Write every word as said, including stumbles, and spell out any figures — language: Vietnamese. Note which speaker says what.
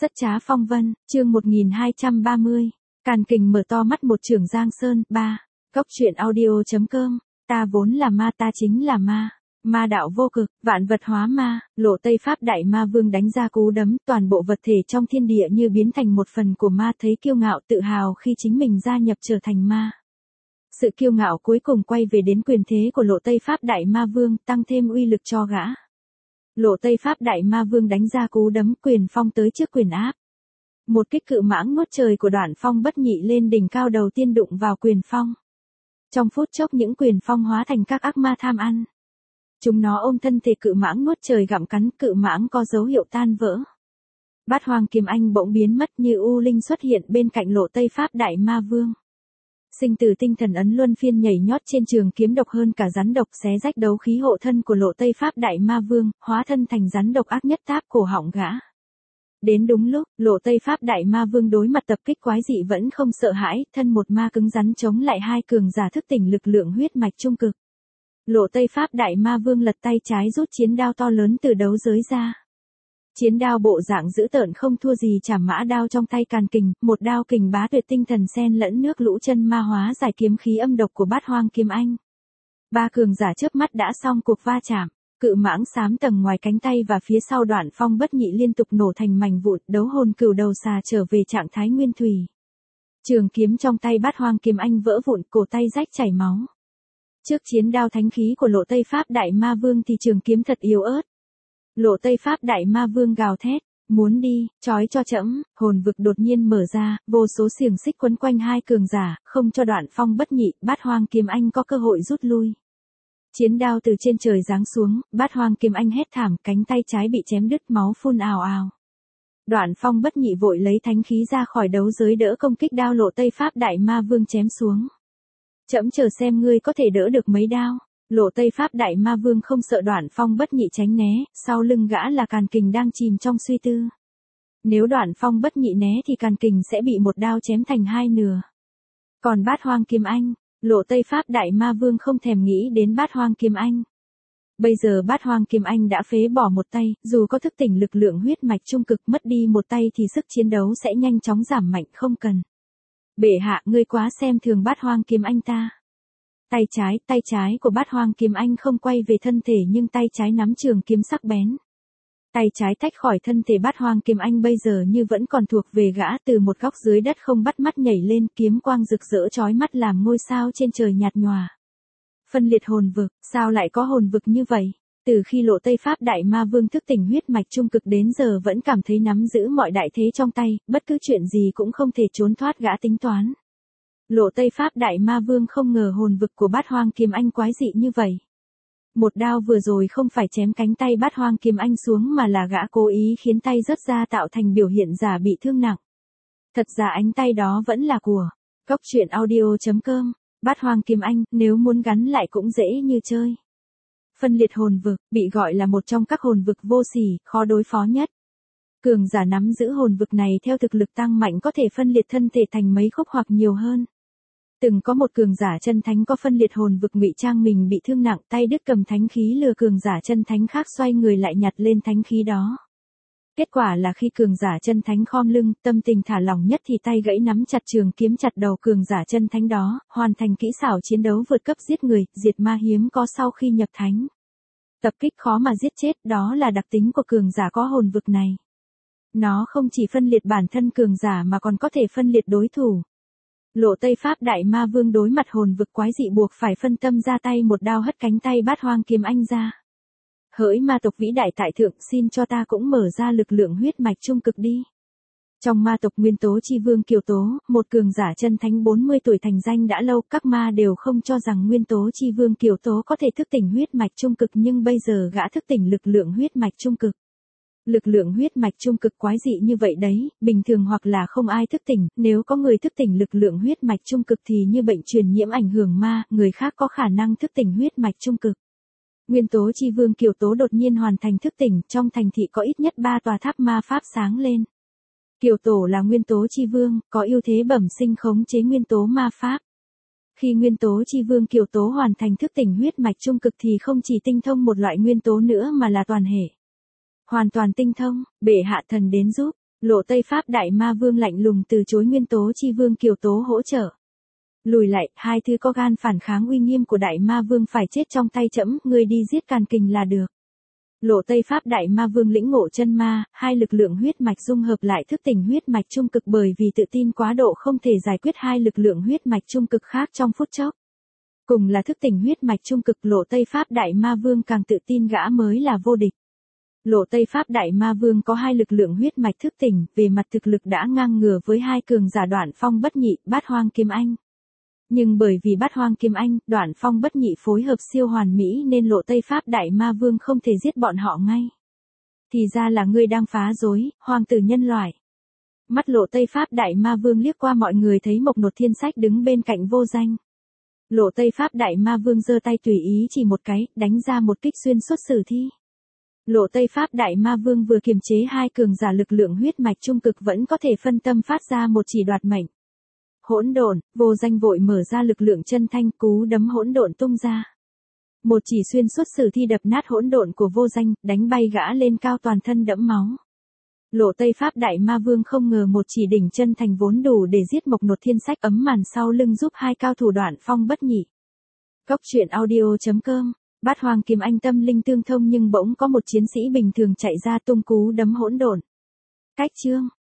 Speaker 1: Rất trá phong vân, chương một nghìn hai trăm ba mươi. Càn Kình mở to mắt một chưởng Giang Sơn. ba. Góc truyện audio chấm com. Ta vốn là ma, ta chính là ma. Ma đạo vô cực, vạn vật hóa ma, Lộ Tây Pháp Đại Ma Vương đánh ra cú đấm, toàn bộ vật thể trong thiên địa như biến thành một phần của ma, thấy kiêu ngạo tự hào khi chính mình gia nhập trở thành ma. Sự kiêu ngạo cuối cùng quay về đến quyền thế của Lộ Tây Pháp Đại Ma Vương, tăng thêm uy lực cho gã. Lộ Tây Pháp Đại Ma Vương đánh ra cú đấm, quyền phong tới trước quyền áp. Một kích cự mãng nuốt trời của Đoạn Phong bất nhị lên đỉnh cao đầu tiên đụng vào quyền phong. Trong phút chốc những quyền phong hóa thành các ác ma tham ăn. Chúng nó ôm thân thể cự mãng nuốt trời gặm cắn, cự mãng có dấu hiệu tan vỡ. Bát Hoang Kiếm Anh bỗng biến mất như u linh xuất hiện bên cạnh Lộ Tây Pháp Đại Ma Vương. Sinh tử tinh thần ấn luân phiên nhảy nhót trên trường kiếm độc hơn cả rắn độc, xé rách đấu khí hộ thân của Lộ Tây Pháp Đại Ma Vương, hóa thân thành rắn độc ác nhất táp cổ họng gã. Đến đúng lúc, Lộ Tây Pháp Đại Ma Vương đối mặt tập kích quái dị vẫn không sợ hãi, thân một ma cứng rắn chống lại hai cường giả thức tỉnh lực lượng huyết mạch trung cực. Lộ Tây Pháp Đại Ma Vương lật tay trái rút chiến đao to lớn từ đấu giới ra. Chiến đao bộ dạng dữ tợn không thua gì Trảm Mã đao trong tay Càn Kình, một đao kình bá tuyệt tinh thần xen lẫn nước lũ chân ma hóa giải kiếm khí âm độc của Bát Hoang Kiếm Anh. Ba cường giả chớp mắt đã xong cuộc va chạm, cự mãng xám tầng ngoài cánh tay và phía sau Đoạn Phong bất nhị liên tục nổ thành mảnh vụn, đấu hồn cửu đầu xà trở về trạng thái nguyên thủy. Trường kiếm trong tay Bát Hoang Kiếm Anh vỡ vụn, cổ tay rách chảy máu. Trước chiến đao thánh khí của Lộ Tây Pháp Đại Ma Vương thì trường kiếm thật yếu ớt. Lộ Tây Pháp Đại Ma Vương gào thét, muốn đi, trói cho trẫm. Hồn vực đột nhiên mở ra, vô số xiềng xích quấn quanh hai cường giả, không cho Đoạn Phong bất nhị, Bát Hoang Kiếm Anh có cơ hội rút lui. Chiến đao từ trên trời giáng xuống, Bát Hoang Kiếm Anh hét thảm, cánh tay trái bị chém đứt, máu phun ào ào. Đoạn Phong bất nhị vội lấy thánh khí ra khỏi đấu giới đỡ công kích đao Lộ Tây Pháp Đại Ma Vương chém xuống. Trẫm chờ xem ngươi có thể đỡ được mấy đao. Lộ Tây Pháp Đại Ma Vương không sợ Đoạn Phong bất nhị tránh né, sau lưng gã là Càn Kình đang chìm trong suy tư. Nếu Đoạn Phong bất nhị né thì Càn Kình sẽ bị một đao chém thành hai nửa. Còn Bát Hoang Kiếm Anh, Lộ Tây Pháp Đại Ma Vương không thèm nghĩ đến Bát Hoang Kiếm Anh. Bây giờ Bát Hoang Kiếm Anh đã phế bỏ một tay, dù có thức tỉnh lực lượng huyết mạch trung cực, mất đi một tay thì sức chiến đấu sẽ nhanh chóng giảm mạnh, không cần. Bệ hạ, ngươi quá xem thường Bát Hoang Kiếm Anh ta. Tay trái, tay trái của Bát Hoang Kiếm Anh không quay về thân thể nhưng tay trái nắm trường kiếm sắc bén. Tay trái tách khỏi thân thể Bát Hoang Kiếm Anh bây giờ như vẫn còn thuộc về gã, từ một góc dưới đất không bắt mắt nhảy lên, kiếm quang rực rỡ chói mắt làm ngôi sao trên trời nhạt nhòa. Phân liệt hồn vực, sao lại có hồn vực như vậy? Từ khi Lộ Tây Pháp Đại Ma Vương thức tỉnh huyết mạch trung cực đến giờ vẫn cảm thấy nắm giữ mọi đại thế trong tay, bất cứ chuyện gì cũng không thể trốn thoát gã tính toán. Lộ Tây Pháp Đại Ma Vương không ngờ hồn vực của Bát Hoang Kiếm Anh quái dị như vậy. Một đao vừa rồi không phải chém cánh tay Bát Hoang Kiếm Anh xuống mà là gã cố ý khiến tay rớt ra tạo thành biểu hiện giả bị thương nặng. Thật ra ánh tay đó vẫn là của Góc truyện audio chấm com. Bát Hoang Kiếm Anh, nếu muốn gắn lại cũng dễ như chơi. Phân liệt hồn vực, bị gọi là một trong các hồn vực vô sỉ, khó đối phó nhất. Cường giả nắm giữ hồn vực này theo thực lực tăng mạnh có thể phân liệt thân thể thành mấy khúc hoặc nhiều hơn. Từng có một cường giả chân thánh có phân liệt hồn vực ngụy trang mình bị thương nặng, tay đứt cầm thánh khí lừa cường giả chân thánh khác xoay người lại nhặt lên thánh khí đó. Kết quả là khi cường giả chân thánh khom lưng, tâm tình thả lỏng nhất thì tay gãy nắm chặt trường kiếm chặt đầu cường giả chân thánh đó, hoàn thành kỹ xảo chiến đấu vượt cấp giết người, diệt ma hiếm có sau khi nhập thánh. Tập kích khó mà giết chết, đó là đặc tính của cường giả có hồn vực này. Nó không chỉ phân liệt bản thân cường giả mà còn có thể phân liệt đối thủ. Lộ Tây Pháp Đại Ma Vương đối mặt hồn vực quái dị buộc phải phân tâm ra tay một đao hất cánh tay Bát Hoang Kiếm Anh ra. Hỡi ma tộc vĩ đại tại thượng, xin cho ta cũng mở ra lực lượng huyết mạch trung cực đi. Trong ma tộc Nguyên Tố Chi Vương Kiều Tố, một cường giả chân thánh bốn mươi tuổi thành danh đã lâu, các ma đều không cho rằng Nguyên Tố Chi Vương Kiều Tố có thể thức tỉnh huyết mạch trung cực, nhưng bây giờ gã thức tỉnh lực lượng huyết mạch trung cực. Lực lượng huyết mạch trung cực quái dị như vậy đấy, bình thường hoặc là không ai thức tỉnh, nếu có người thức tỉnh lực lượng huyết mạch trung cực thì như bệnh truyền nhiễm ảnh hưởng ma, người khác có khả năng thức tỉnh huyết mạch trung cực. Nguyên Tố Chi Vương Kiều Tố đột nhiên hoàn thành thức tỉnh, trong thành thị có ít nhất ba tòa tháp ma pháp sáng lên. Kiều Tổ là Nguyên Tố Chi Vương, có ưu thế bẩm sinh khống chế nguyên tố ma pháp. Khi Nguyên Tố Chi Vương Kiều Tố hoàn thành thức tỉnh huyết mạch trung cực thì không chỉ tinh thông một loại nguyên tố nữa mà là toàn hệ. Hoàn toàn tinh thông, bệ hạ thần đến giúp. Lộ Tây Pháp Đại Ma Vương lạnh lùng từ chối Nguyên Tố Chi Vương Kiều Tố hỗ trợ. Lùi lại, hai thứ có gan phản kháng uy nghiêm của Đại Ma Vương phải chết trong tay trẫm, ngươi đi giết Càn Kình là được. Lộ Tây Pháp Đại Ma Vương lĩnh ngộ chân ma, hai lực lượng huyết mạch dung hợp lại thức tỉnh huyết mạch trung cực, bởi vì tự tin quá độ không thể giải quyết hai lực lượng huyết mạch trung cực khác trong phút chốc. Cùng là thức tỉnh huyết mạch trung cực, Lộ Tây Pháp Đại Ma Vương càng tự tin gã mới là vô địch. Lộ Tây Pháp Đại Ma Vương có hai lực lượng huyết mạch thức tỉnh, về mặt thực lực đã ngang ngửa với hai cường giả Đoạn Phong Bất Nhị, Bát Hoang Kiếm Anh. Nhưng bởi vì Bát Hoang Kiếm Anh, Đoạn Phong Bất Nhị phối hợp siêu hoàn mỹ nên Lộ Tây Pháp Đại Ma Vương không thể giết bọn họ ngay. Thì ra là ngươi đang phá rối, hoàng tử nhân loại. Mắt Lộ Tây Pháp Đại Ma Vương liếc qua mọi người thấy Mộc Nột Thiên Sách đứng bên cạnh Vô Danh. Lộ Tây Pháp Đại Ma Vương giơ tay tùy ý chỉ một cái, đánh ra một kích xuyên suốt sử thi. Lộ Tây Pháp Đại Ma Vương vừa kiềm chế hai cường giả lực lượng huyết mạch trung cực vẫn có thể phân tâm phát ra một chỉ đoạt mệnh. Hỗn độn, Vô Danh vội mở ra lực lượng chân thanh, cú đấm hỗn độn tung ra. Một chỉ xuyên suốt sử thi đập nát hỗn độn của Vô Danh, đánh bay gã lên cao toàn thân đẫm máu. Lộ Tây Pháp Đại Ma Vương không ngờ một chỉ đỉnh chân thành vốn đủ để giết Mộc Nột Thiên Sách ấm màn sau lưng giúp hai cao thủ Đoạn Phong Bất Nhị. Cốc truyện audio chấm com. Bát Hoang Kiếm Anh tâm linh tương thông nhưng bỗng có một chiến sĩ bình thường chạy ra tung cú đấm hỗn độn. Cách chương